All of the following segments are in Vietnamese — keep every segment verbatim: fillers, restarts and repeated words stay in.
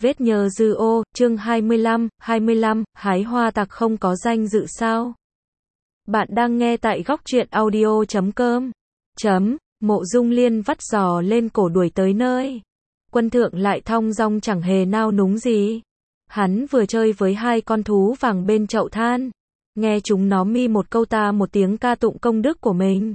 Vết nhơ dư ô, chương hai mươi lăm, hai mươi lăm, hái hoa tặc không có danh dự sao? Bạn đang nghe tại góc truyện audio chấm com. Chấm, Mộ Dung Liên vắt giò lên cổ đuổi tới nơi. Quân thượng lại thong dong chẳng hề nao núng gì. Hắn vừa chơi với hai con thú vàng bên chậu than. Nghe chúng nó mi một câu ta một tiếng ca tụng công đức của mình.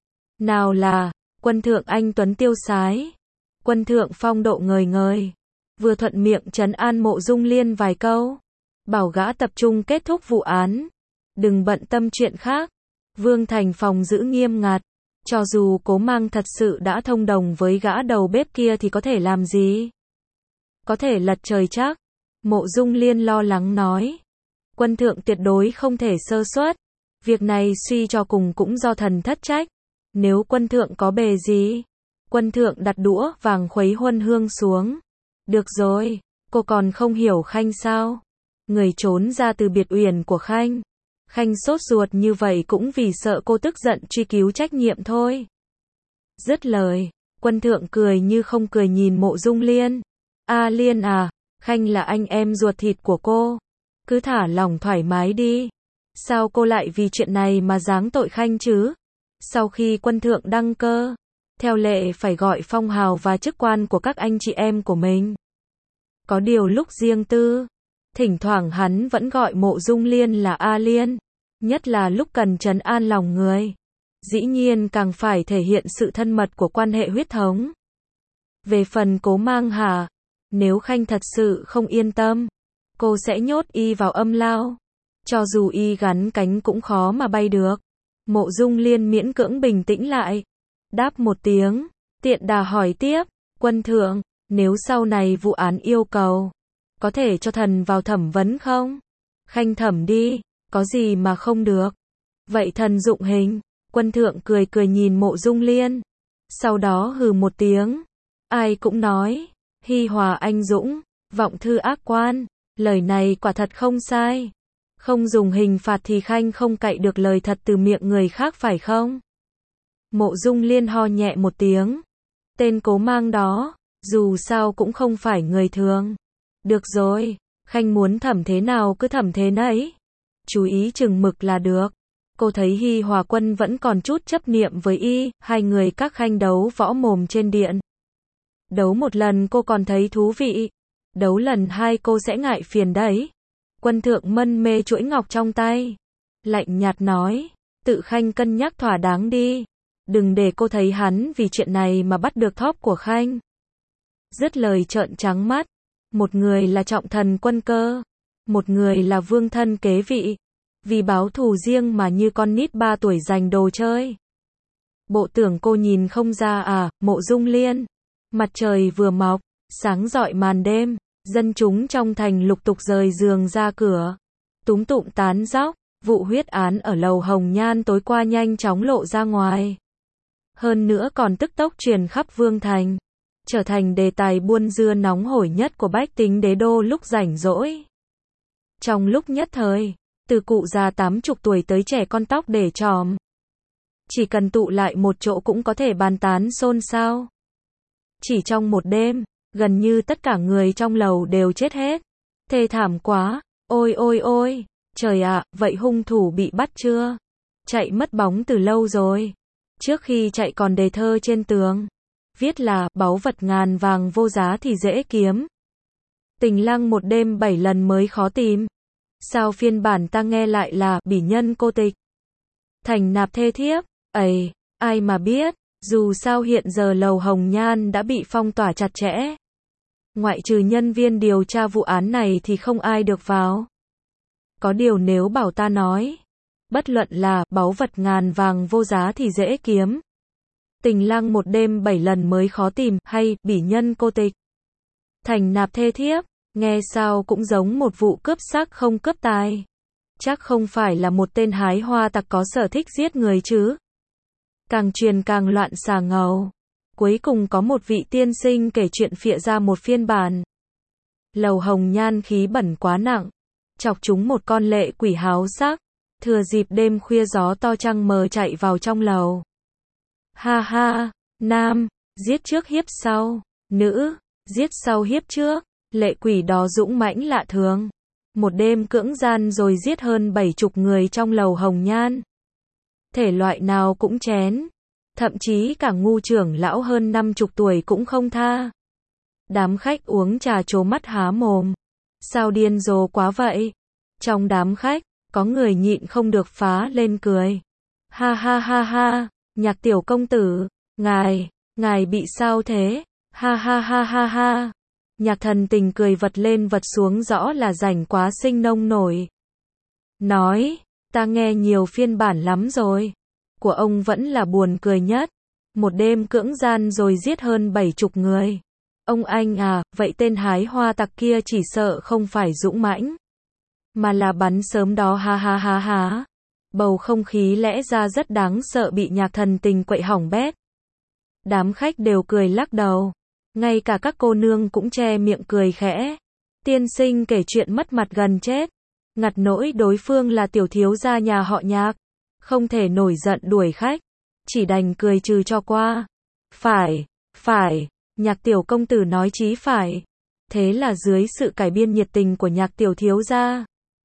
Nào là, quân thượng anh tuấn tiêu sái. Quân thượng phong độ ngời ngời. Vừa thuận miệng trấn an Mộ Dung Liên vài câu. Bảo gã tập trung kết thúc vụ án. Đừng bận tâm chuyện khác. Vương Thành phòng giữ nghiêm ngặt. Cho dù Cố Mang thật sự đã thông đồng với gã đầu bếp kia thì có thể làm gì? Có thể lật trời chắc. Mộ Dung Liên lo lắng nói. Quân thượng tuyệt đối không thể sơ suất. Việc này suy cho cùng cũng do thần thất trách. Nếu quân thượng có bề gì, quân thượng đặt đũa vàng khuấy huân hương xuống. Được rồi, cô còn không hiểu Khanh sao? Người trốn ra từ biệt uyển của Khanh. Khanh sốt ruột như vậy cũng vì sợ cô tức giận truy cứu trách nhiệm thôi. Dứt lời, quân thượng cười như không cười nhìn Mộ Dung Liên. A Liên à, Khanh là anh em ruột thịt của cô. Cứ thả lòng thoải mái đi. Sao cô lại vì chuyện này mà giáng tội Khanh chứ? Sau khi quân thượng đăng cơ, theo lệ phải gọi phong hào và chức quan của các anh chị em của mình. Có điều lúc riêng tư, thỉnh thoảng hắn vẫn gọi Mộ Dung Liên là A Liên, nhất là lúc cần trấn an lòng người. Dĩ nhiên càng phải thể hiện sự thân mật của quan hệ huyết thống. Về phần Cố Mang Hà, nếu Khanh thật sự không yên tâm, cô sẽ nhốt y vào âm lao. Cho dù y gắn cánh cũng khó mà bay được. Mộ Dung Liên miễn cưỡng bình tĩnh lại. Đáp một tiếng, tiện đà hỏi tiếp, quân thượng, nếu sau này vụ án yêu cầu, có thể cho thần vào thẩm vấn không? Khanh thẩm đi, có gì mà không được. Vậy thần dụng hình. Quân thượng cười cười nhìn Mộ Dung Liên. Sau đó hừ một tiếng. Ai cũng nói, hi hòa anh dũng, vọng thư ác quan. Lời này quả thật không sai. Không dùng hình phạt thì Khanh không cậy được lời thật từ miệng người khác phải không? Mộ Dung Liên ho nhẹ một tiếng. Tên Cố Mang đó, dù sao cũng không phải người thường. Được rồi, Khanh muốn thẩm thế nào cứ thẩm thế nấy. Chú ý chừng mực là được. Cô thấy Hi Hòa Quân vẫn còn chút chấp niệm với y, hai người các Khanh đấu võ mồm trên điện. Đấu một lần cô còn thấy thú vị. Đấu lần hai cô sẽ ngại phiền đấy. Quân thượng mân mê chuỗi ngọc trong tay. Lạnh nhạt nói, tự Khanh cân nhắc thỏa đáng đi. Đừng để cô thấy hắn vì chuyện này mà bắt được thóp của Khanh. Dứt lời trợn trắng mắt. Một người là trọng thần quân cơ. Một người là vương thân kế vị. Vì báo thù riêng mà như con nít ba tuổi giành đồ chơi. Bộ tưởng cô nhìn không ra à, Mộ Dung Liên. Mặt trời vừa mọc, sáng rọi màn đêm. Dân chúng trong thành lục tục rời giường ra cửa. Túm tụm tán dóc. Vụ huyết án ở lầu Hồng Nhan tối qua nhanh chóng lộ ra ngoài. Hơn nữa còn tức tốc truyền khắp Vương Thành. Trở thành đề tài buôn dưa nóng hổi nhất của bách tính đế đô lúc rảnh rỗi. Trong lúc nhất thời, từ cụ già tám chục tuổi tới trẻ con tóc để tròm. Chỉ cần tụ lại một chỗ cũng có thể bàn tán xôn xao. Chỉ trong một đêm, gần như tất cả người trong lầu đều chết hết. Thê thảm quá, ôi ôi ôi, trời ạ, vậy hung thủ bị bắt chưa? Chạy mất bóng từ lâu rồi. Trước khi chạy còn đề thơ trên tường. Viết là, báu vật ngàn vàng vô giá thì dễ kiếm. Tình lăng một đêm bảy lần mới khó tìm. Sao phiên bản ta nghe lại là, bỉ nhân cô tịch. Thành nạp thê thiếp, ấy, ai mà biết, dù sao hiện giờ lầu Hồng Nhan đã bị phong tỏa chặt chẽ. Ngoại trừ nhân viên điều tra vụ án này thì không ai được vào. Có điều nếu bảo ta nói, bất luận là, báu vật ngàn vàng vô giá thì dễ kiếm. Tình lăng một đêm bảy lần mới khó tìm, hay, bỉ nhân cô tịch. Thành nạp thê thiếp, nghe sao cũng giống một vụ cướp xác không cướp tài. Chắc không phải là một tên hái hoa tặc có sở thích giết người chứ. Càng truyền càng loạn xà ngầu. Cuối cùng có một vị tiên sinh kể chuyện phịa ra một phiên bản. Lầu Hồng Nhan khí bẩn quá nặng. Chọc chúng một con lệ quỷ háo sắc. Thừa dịp đêm khuya gió to trăng mờ chạy vào trong lầu. Ha ha, nam, giết trước hiếp sau. Nữ, giết sau hiếp trước. Lệ quỷ đó dũng mãnh lạ thường. Một đêm cưỡng gian rồi giết hơn bảy chục người trong lầu Hồng Nhan. Thể loại nào cũng chén. Thậm chí cả ngu trưởng lão hơn năm chục tuổi cũng không tha. Đám khách uống trà trố mắt há mồm. Sao điên rồ quá vậy? Trong đám khách, có người nhịn không được phá lên cười. Ha ha ha ha, Nhạc tiểu công tử, ngài, ngài bị sao thế? Ha ha ha ha ha. Nhạc Thần Tình cười vật lên vật xuống rõ là rảnh quá sinh nông nổi. Nói, ta nghe nhiều phiên bản lắm rồi. Của ông vẫn là buồn cười nhất. Một đêm cưỡng gian rồi giết hơn bảy chục người. Ông anh à, vậy tên hái hoa tặc kia chỉ sợ không phải dũng mãnh, mà là bắn sớm đó ha ha ha ha. Bầu không khí lẽ ra rất đáng sợ bị Nhạc Thần Tình quậy hỏng bét. Đám khách đều cười lắc đầu. Ngay cả các cô nương cũng che miệng cười khẽ. Tiên sinh kể chuyện mất mặt gần chết. Ngặt nỗi đối phương là tiểu thiếu gia nhà họ Nhạc. Không thể nổi giận đuổi khách. Chỉ đành cười trừ cho qua. Phải, phải, Nhạc tiểu công tử nói chí phải. Thế là dưới sự cải biên nhiệt tình của Nhạc tiểu thiếu gia,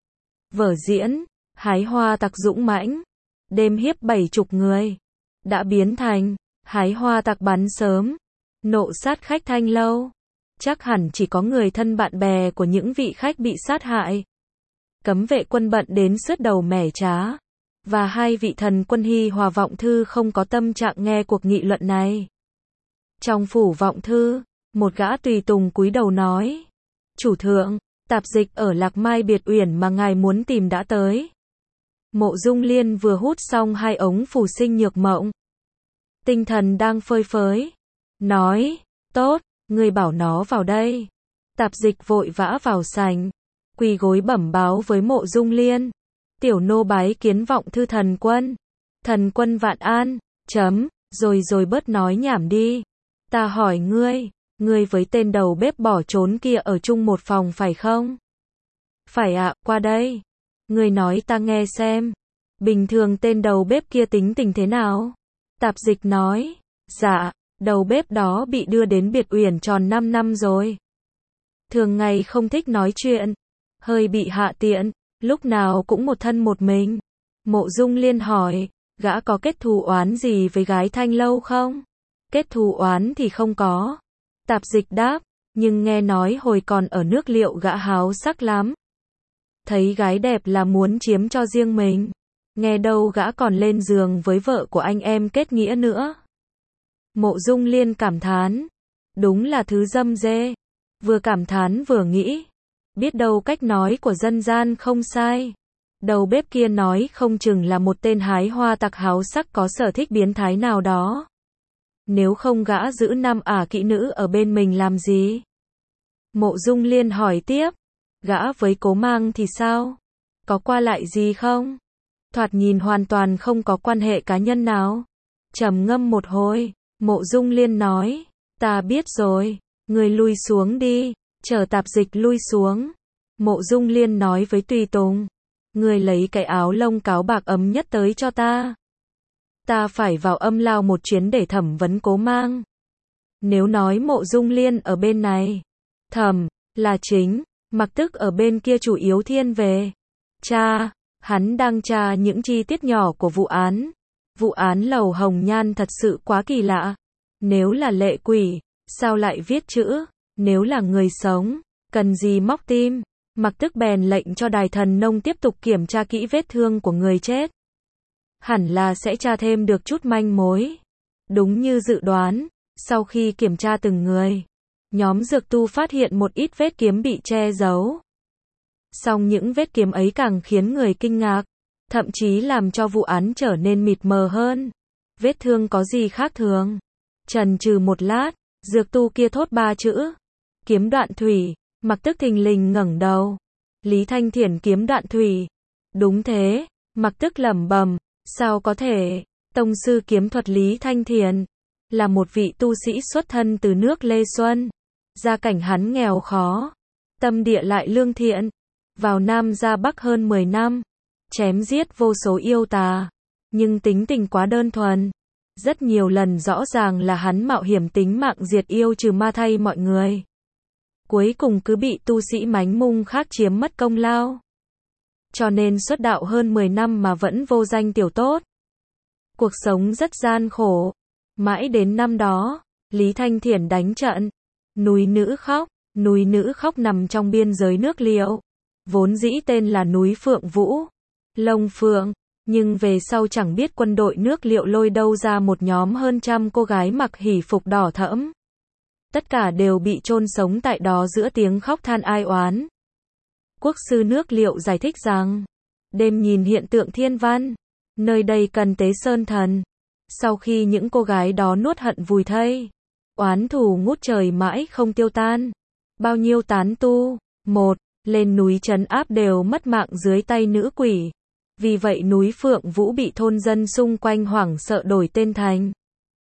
vở diễn hái hoa tặc dũng mãnh, đêm hiếp bảy chục người, đã biến thành hái hoa tặc bắn sớm, nộ sát khách thanh lâu. Chắc hẳn chỉ có người thân bạn bè của những vị khách bị sát hại. Cấm vệ quân bận đến sứt đầu mẻ trá. Và hai vị thần quân Hi Hòa Vọng Thư không có tâm trạng nghe cuộc nghị luận này. Trong phủ Vọng Thư, một gã tùy tùng cúi đầu nói: Chủ thượng, tạp dịch ở Lạc Mai Biệt Uyển mà ngài muốn tìm đã tới. Mộ Dung Liên vừa hút xong hai ống phù sinh nhược mộng. Tinh thần đang phơi phới. Nói, tốt, ngươi bảo nó vào đây. Tạp dịch vội vã vào sảnh, quỳ gối bẩm báo với Mộ Dung Liên. Tiểu nô bái kiến Vọng Thư thần quân. Thần quân vạn an, chấm, rồi rồi bớt nói nhảm đi. Ta hỏi ngươi, ngươi với tên đầu bếp bỏ trốn kia ở chung một phòng phải không? Phải ạ, qua đây. Ngươi nói ta nghe xem. Bình thường tên đầu bếp kia tính tình thế nào? Tạp dịch nói, dạ, đầu bếp đó bị đưa đến Biệt Uyển tròn năm năm rồi. Thường ngày không thích nói chuyện, hơi bị hạ tiện, lúc nào cũng một thân một mình. Mộ Dung Liên hỏi, gã có kết thù oán gì với gái thanh lâu không? Kết thù oán thì không có. Tạp dịch đáp, nhưng nghe nói hồi còn ở nước Liệu gã háo sắc lắm. Thấy gái đẹp là muốn chiếm cho riêng mình. Nghe đâu gã còn lên giường với vợ của anh em kết nghĩa nữa. Mộ Dung Liên cảm thán, đúng là thứ dâm dê. Vừa cảm thán vừa nghĩ, biết đâu cách nói của dân gian không sai. Đầu bếp kia nói không chừng là một tên hái hoa tặc háo sắc có sở thích biến thái nào đó. Nếu không gã giữ năm ả kỹ nữ ở bên mình làm gì? Mộ Dung Liên hỏi tiếp, gã với Cố Mang thì sao? Có qua lại gì không? Thoạt nhìn hoàn toàn không có quan hệ cá nhân nào. Trầm ngâm một hồi, Mộ Dung Liên nói, ta biết rồi, người lui xuống đi, chờ tạp dịch lui xuống. Mộ Dung Liên nói với tùy tùng, người lấy cái áo lông cáo bạc ấm nhất tới cho ta. Ta phải vào âm lao một chuyến để thẩm vấn Cố Mang. Nếu nói Mộ Dung Liên ở bên này, thẩm là chính, mặc tức ở bên kia chủ yếu thiên về cha. Hắn đang tra những chi tiết nhỏ của vụ án. Vụ án lầu Hồng Nhan thật sự quá kỳ lạ. Nếu là lệ quỷ, sao lại viết chữ? Nếu là người sống, cần gì móc tim? Mặc tức bèn lệnh cho Đài Thần Nông tiếp tục kiểm tra kỹ vết thương của người chết. Hẳn là sẽ tra thêm được chút manh mối. Đúng như dự đoán, sau khi kiểm tra từng người, nhóm dược tu phát hiện một ít vết kiếm bị che giấu. Song những vết kiếm ấy càng khiến người kinh ngạc, thậm chí làm cho vụ án trở nên mịt mờ hơn. Vết thương có gì khác thường? Chần chừ một lát, dược tu kia thốt ba chữ: kiếm đoạn thủy. Mặc tức thình lình ngẩng đầu. Lý Thanh Thiển kiếm đoạn thủy. Đúng thế, Mặc tức lẩm bẩm, sao có thể? Tông sư kiếm thuật Lý Thanh Thiển là một vị tu sĩ xuất thân từ nước Lê Xuân. Gia cảnh hắn nghèo khó, tâm địa lại lương thiện. Vào Nam ra Bắc hơn mười năm, chém giết vô số yêu tà, nhưng tính tình quá đơn thuần. Rất nhiều lần rõ ràng là hắn mạo hiểm tính mạng diệt yêu trừ ma thay mọi người. cuối cùng cứ bị tu sĩ mánh mung khác chiếm mất công lao. Cho nên xuất đạo hơn mười năm mà vẫn vô danh tiểu tốt. Cuộc sống rất gian khổ. Mãi đến năm đó, Lý Thanh Thiển đánh trận. Núi Nữ Khóc. Núi Nữ Khóc nằm trong biên giới nước Liệu. Vốn dĩ tên là núi Phượng Vũ, Lông Phượng. Nhưng về sau chẳng biết quân đội nước Liệu lôi đâu ra một nhóm hơn trăm cô gái mặc hỉ phục đỏ thẫm. Tất cả đều bị chôn sống tại đó giữa tiếng khóc than ai oán. Quốc sư nước Liệu giải thích rằng, đêm nhìn hiện tượng thiên văn, nơi đây cần tế sơn thần. Sau khi những cô gái đó nuốt hận vùi thây, oán thù ngút trời mãi không tiêu tan. Bao nhiêu tán tu, một, lên núi trấn áp đều mất mạng dưới tay nữ quỷ. Vì vậy núi Phượng Vũ bị thôn dân xung quanh hoảng sợ đổi tên thành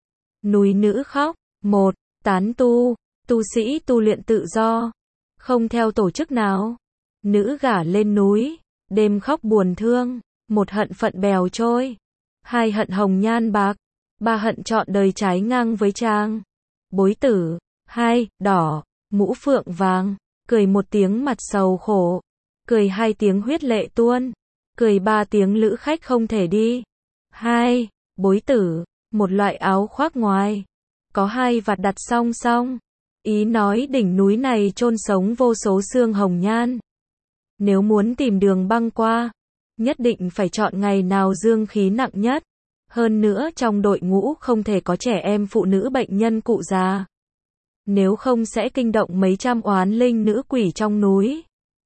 Núi Nữ Khóc. Một, tán tu, tu sĩ tu luyện tự do, không theo tổ chức nào. Nữ gả lên núi, đêm khóc buồn thương. Một, hận phận bèo trôi. Hai, hận hồng nhan bạc. Ba, hận trọn đời trái ngang với trang bối tử. Hai, đỏ, mũ phượng vàng. Cười một tiếng mặt sầu khổ. Cười hai tiếng huyết lệ tuôn. Cười ba tiếng lữ khách không thể đi. Hai, bối tử, một loại áo khoác ngoài, có hai vạt đặt song song. Ý nói đỉnh núi này chôn sống vô số xương hồng nhan. Nếu muốn tìm đường băng qua, nhất định phải chọn ngày nào dương khí nặng nhất. Hơn nữa trong đội ngũ không thể có trẻ em phụ nữ bệnh nhân cụ già. Nếu không sẽ kinh động mấy trăm oán linh nữ quỷ trong núi.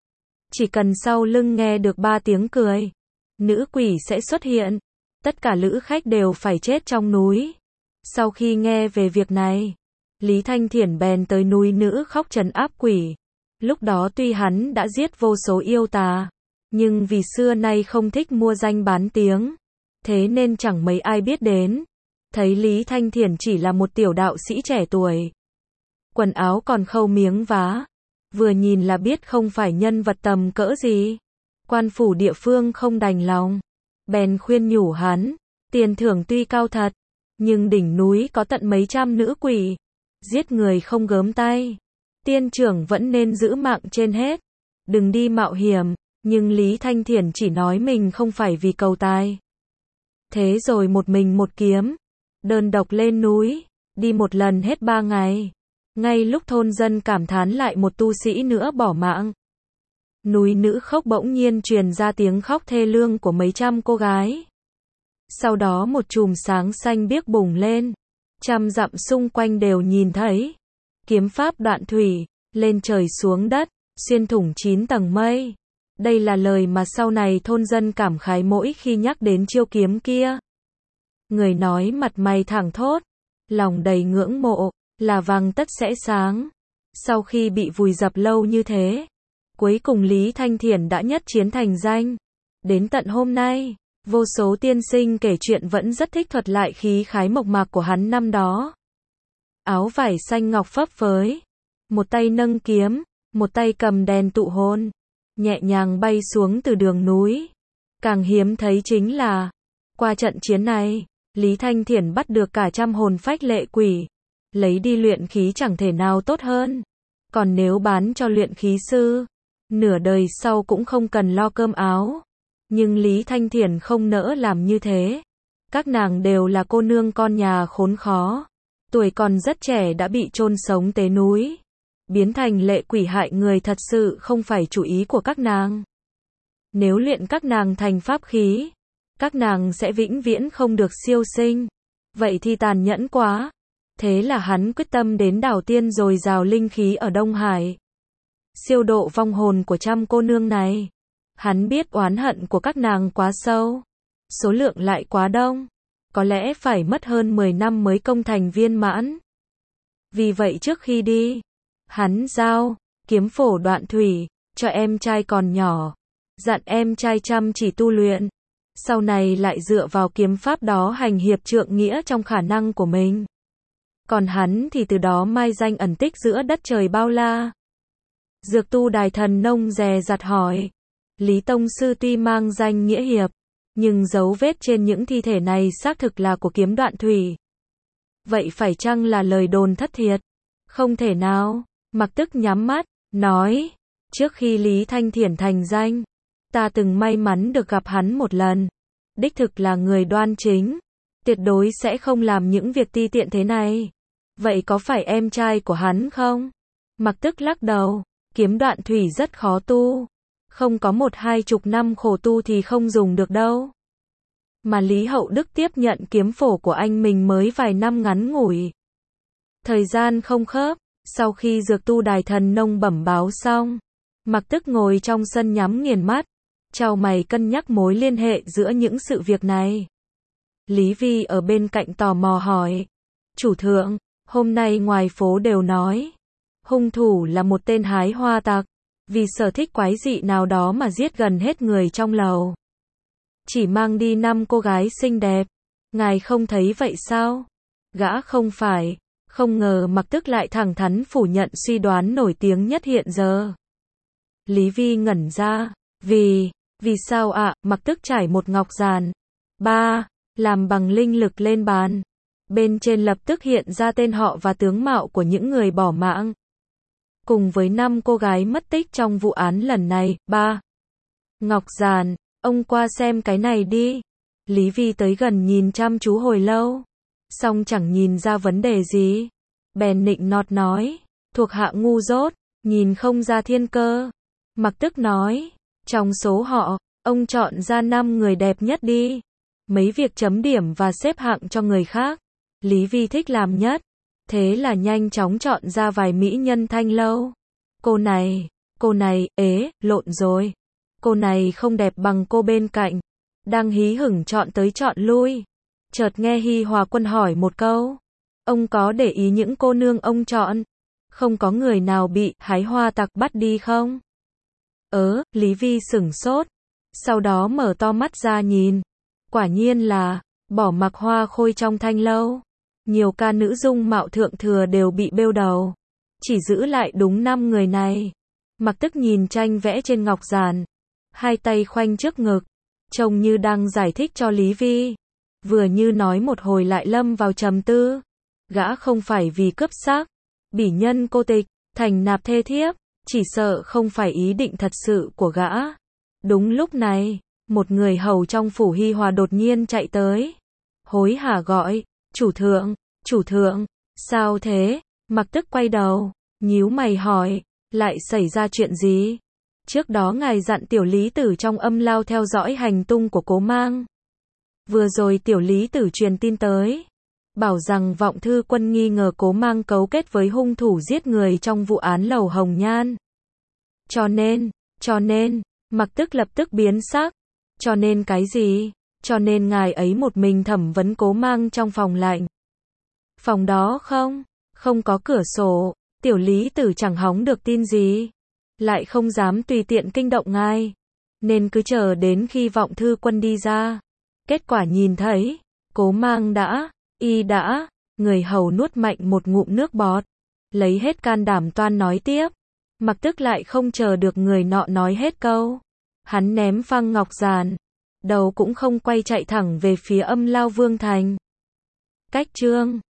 Chỉ cần sau lưng nghe được ba tiếng cười, nữ quỷ sẽ xuất hiện. Tất cả lữ khách đều phải chết trong núi. Sau khi nghe về việc này, Lý Thanh Thiển bèn tới núi Nữ Khóc trấn áp quỷ. Lúc đó tuy hắn đã giết vô số yêu tà, nhưng vì xưa nay không thích mua danh bán tiếng, thế nên chẳng mấy ai biết đến. Thấy Lý Thanh Thiển chỉ là một tiểu đạo sĩ trẻ tuổi, quần áo còn khâu miếng vá, vừa nhìn là biết không phải nhân vật tầm cỡ gì. Quan phủ địa phương không đành lòng, bèn khuyên nhủ hắn, tiền thưởng tuy cao thật, nhưng đỉnh núi có tận mấy trăm nữ quỷ, giết người không gớm tay, tiên trưởng vẫn nên giữ mạng trên hết, đừng đi mạo hiểm. Nhưng Lý Thanh Thiển chỉ nói mình không phải vì cầu tài. Thế rồi một mình một kiếm, đơn độc lên núi, đi một lần hết ba ngày. Ngay lúc thôn dân cảm thán lại một tu sĩ nữa bỏ mạng. Núi Nữ Khóc bỗng nhiên truyền ra tiếng khóc thê lương của mấy trăm cô gái. Sau đó một chùm sáng xanh biếc bùng lên, trăm dặm xung quanh đều nhìn thấy. Kiếm pháp đoạn thủy, lên trời xuống đất, xuyên thủng chín tầng mây. Đây là lời mà sau này thôn dân cảm khái mỗi khi nhắc đến chiêu kiếm kia. Người nói mặt mày thẳng thốt, lòng đầy ngưỡng mộ, là vàng tất sẽ sáng. Sau khi bị vùi dập lâu như thế, cuối cùng Lý Thanh Thiển đã nhất chiến thành danh. Đến tận hôm nay, vô số tiên sinh kể chuyện vẫn rất thích thuật lại khí khái mộc mạc của hắn năm đó. Áo vải xanh ngọc phấp phới, một tay nâng kiếm, một tay cầm đèn tụ hồn, nhẹ nhàng bay xuống từ đường núi. Càng hiếm thấy chính là, qua trận chiến này, Lý Thanh Thiển bắt được cả trăm hồn phách lệ quỷ, lấy đi luyện khí chẳng thể nào tốt hơn. Còn nếu bán cho luyện khí sư, nửa đời sau cũng không cần lo cơm áo. Nhưng Lý Thanh Thiển không nỡ làm như thế. Các nàng đều là cô nương con nhà khốn khó, tuổi còn rất trẻ đã bị chôn sống tế núi, biến thành lệ quỷ hại người thật sự không phải chủ ý của các nàng. Nếu luyện các nàng thành pháp khí, các nàng sẽ vĩnh viễn không được siêu sinh. Vậy thì tàn nhẫn quá. Thế là hắn quyết tâm đến đảo tiên dồi dào linh khí ở Đông Hải, siêu độ vong hồn của trăm cô nương này. Hắn biết oán hận của các nàng quá sâu, số lượng lại quá đông, có lẽ phải mất hơn mười năm mới công thành viên mãn. Vì vậy trước khi đi, hắn giao kiếm phổ đoạn thủy cho em trai còn nhỏ, dặn em trai chăm chỉ tu luyện, sau này lại dựa vào kiếm pháp đó hành hiệp trượng nghĩa trong khả năng của mình. Còn hắn thì từ đó mai danh ẩn tích giữa đất trời bao la. Dược tu đài thần nông dè dặt hỏi, Lý Tông Sư tuy mang danh nghĩa hiệp, nhưng dấu vết trên những thi thể này xác thực là của kiếm đoạn thủy. Vậy phải chăng là lời đồn thất thiệt? Không thể nào. Mặc Tức nhắm mắt, nói, trước khi Lý Thanh Thiển thành danh, ta từng may mắn được gặp hắn một lần. Đích thực là người đoan chính, tuyệt đối sẽ không làm những việc ti tiện thế này. Vậy có phải em trai của hắn không? Mặc Tức lắc đầu, kiếm đoạn thủy rất khó tu. Không có một hai chục năm khổ tu thì không dùng được đâu. Mà Lý Hậu Đức tiếp nhận kiếm phổ của anh mình mới vài năm ngắn ngủi. Thời gian không khớp, sau khi dược tu đài thần nông bẩm báo xong, Mặc Tức ngồi trong sân nhắm nghiền mắt, chau mày cân nhắc mối liên hệ giữa những sự việc này. Lý Vi ở bên cạnh tò mò hỏi, chủ thượng, hôm nay ngoài phố đều nói, hung thủ là một tên hái hoa tặc, vì sở thích quái dị nào đó mà giết gần hết người trong lầu. Chỉ mang đi năm cô gái xinh đẹp, ngài không thấy vậy sao? Gã không phải, không ngờ Mặc Tức lại thẳng thắn phủ nhận suy đoán nổi tiếng nhất hiện giờ. Lý Vi ngẩn ra, vì, vì sao ạ? À? Mặc Tức trải một ngọc giàn, ba, làm bằng linh lực lên bàn. Bên trên lập tức hiện ra tên họ và tướng mạo của những người bỏ mạng. Cùng với năm cô gái mất tích trong vụ án lần này, ba. Ngọc giàn, ông qua xem cái này đi. Lý Vi tới gần nhìn chăm chú hồi lâu, xong chẳng nhìn ra vấn đề gì. Bèn nịnh nọt nói, thuộc hạ ngu dốt, nhìn không ra thiên cơ. Mặc Tức nói, trong số họ, ông chọn ra năm người đẹp nhất đi. Mấy việc chấm điểm và xếp hạng cho người khác, Lý Vi thích làm nhất. Thế là nhanh chóng chọn ra vài mỹ nhân thanh lâu. Cô này, cô này, ế, lộn rồi. Cô này không đẹp bằng cô bên cạnh. Đang hí hửng chọn tới chọn lui. Chợt nghe Hi Hòa Quân hỏi một câu. Ông có để ý những cô nương ông chọn? Không có người nào bị hái hoa tặc bắt đi không? Ớ, Lý Vi sửng sốt. Sau đó mở to mắt ra nhìn. Quả nhiên là, bỏ mặc hoa khôi trong thanh lâu. Nhiều ca nữ dung mạo thượng thừa đều bị bêu đầu. Chỉ giữ lại đúng năm người này. Mặc Tức nhìn tranh vẽ trên ngọc giàn. Hai tay khoanh trước ngực. Trông như đang giải thích cho Lý Vi. Vừa như nói một hồi lại lâm vào trầm tư. Gã không phải vì cướp xác, bỉ nhân cô tịch, thành nạp thê thiếp. Chỉ sợ không phải ý định thật sự của gã. Đúng lúc này, một người hầu trong phủ Hi Hòa đột nhiên chạy tới. Hối hả gọi, chủ thượng, chủ thượng, sao thế? Mặc Tức quay đầu, nhíu mày hỏi, lại xảy ra chuyện gì? Trước đó ngài dặn tiểu lý tử trong âm lao theo dõi hành tung của Cố Mang. Vừa rồi tiểu lý tử truyền tin tới, bảo rằng Vọng Thư Quân nghi ngờ Cố Mang cấu kết với hung thủ giết người trong vụ án lầu Hồng Nhan. Cho nên, cho nên, Mặc Tức lập tức biến sắc. Cho nên cái gì? Cho nên ngài ấy một mình thẩm vấn Cố Mang trong phòng lạnh. Phòng đó không, không có cửa sổ, tiểu lý tử chẳng hóng được tin gì. Lại không dám tùy tiện kinh động ngài. Nên cứ chờ đến khi Vọng Thư Quân đi ra. Kết quả nhìn thấy, Cố Mang đã, y đã, người hầu nuốt mạnh một ngụm nước bọt. Lấy hết can đảm toan nói tiếp. Mặc Tức lại không chờ được người nọ nói hết câu. Hắn ném phăng ngọc giàn. Đầu cũng không quay chạy thẳng về phía âm lao Vương Thành. Cách chương